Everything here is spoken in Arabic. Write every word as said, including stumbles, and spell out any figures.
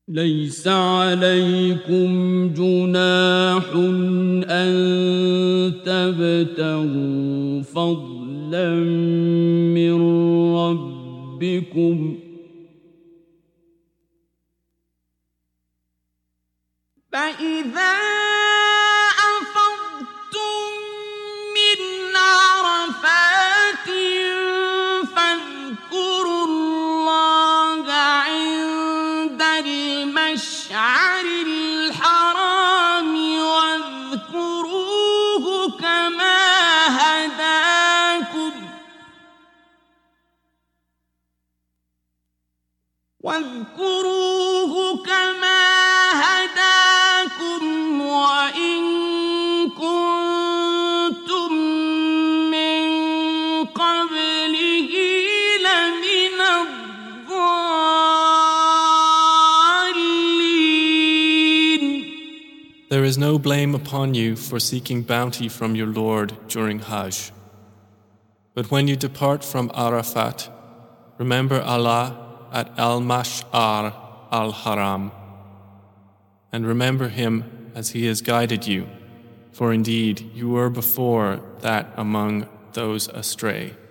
ليس عليكم جناح أن تبتغوا فضلا من ربكم فإذا أفضتم من عرفات فاذكروا الله عند المشعر الحرام واذكروه كما هداكم واذكروه كما هداكم وإن كنتم من قبله لمن الضالين. There is no blame upon you for seeking bounty from your Lord during Hajj. But when you depart from Arafat, remember Allah at Al-Mash'ar Al-Haram, and remember Him as He has guided you, for indeed you were before that among those astray.